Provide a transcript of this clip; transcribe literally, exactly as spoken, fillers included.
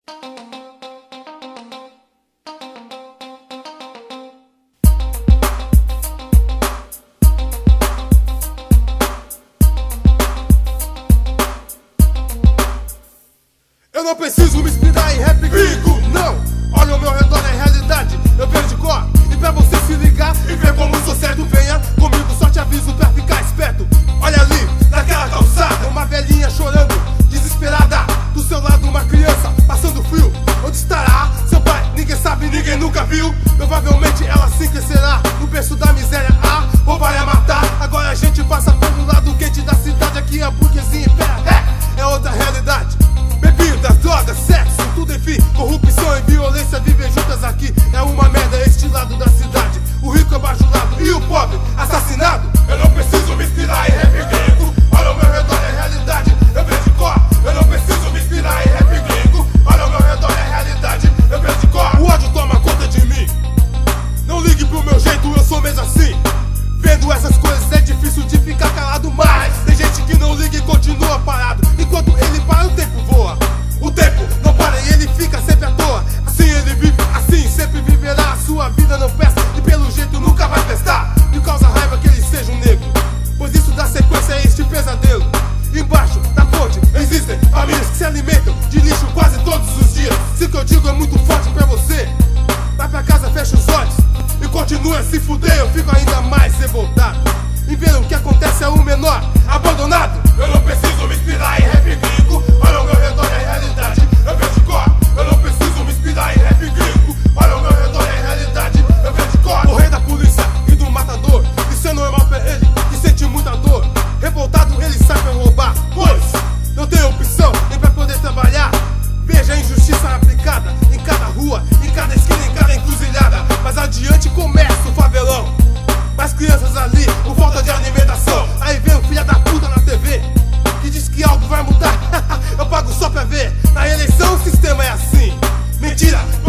Eu não preciso me inspirar em rap gringo, não. Olha ao meu redor, é realidade, eu vejo de cor. E pra você se ligar e ver como sou certo, venha comigo, só te aviso pra ficar esperto. Olha ali, naquela calçada, uma velhinha chorando, desesperada. Do seu lado uma criança, passando frio. Onde estará seu pai? Ninguém sabe, ninguém nunca viu. Provavelmente ela assim crescerá no berço da miséria, a roubar e a matar. Agora a gente passa pelo lado quente da cidade. Aqui a burguesia impera, é, é outra realidade. Bebidas, drogas, sexo, tudo enfim. Corrupção e violência vivem juntas aqui. É uma merda este lado da cidade. O rico é bajulado e o pobre assassinado. Eu não preciso me inspirar em rap gringo. Olha ao meu redor, é realidade, eu vejo de cor. Eu não preciso me inspirar em rap gringo. Olha ao meu redor, é realidade, eu vejo de cor. O ódio toma conta de mim. Não ligue pro meu jeito, eu sou mesmo assim. Vendo essas coisas é difícil de ficar calado, mas tem gente que não liga e continua parado. Enquanto ele para, o tempo voa. O tempo não para e ele fica sempre à toa. Assim ele vive, assim sempre viverá. A sua vida não presta e pelo jeito nunca vai prestar. Me causa raiva que ele seja um negro, pois isso dá sequência a este pesadelo. Embaixo da fonte existem famílias que se alimentam de lixo quase todos os dias. Se o que eu digo é muito forte pra você, vai pra casa, fecha os olhos e continua a se fuder. Eu fico ainda mais revoltado em ver o que acontece a um menor abandonado. Eu não preciso me inspirar em rap gringo. Olha ao meu redor, é realidade, eu vejo de cor. Eu não preciso me inspirar em rap gringo. Olha ao meu redor, é realidade, eu vejo de cor. O rei da polícia e do matador, isso é normal pra ele, que sente muita dor. Revoltado ele sai pra roubar, pois não tem opção nem pra poder trabalhar. Veja a injustiça aplicada em cada rua, em cada esquina, em cada encruzilhada. Mas adiante começa o favelão, mais crianças ali, por falta de alimentação. Aí vem o filho da puta na T V, que diz que algo vai mudar. Eu pago só pra ver, na eleição o sistema é assim. Mentira,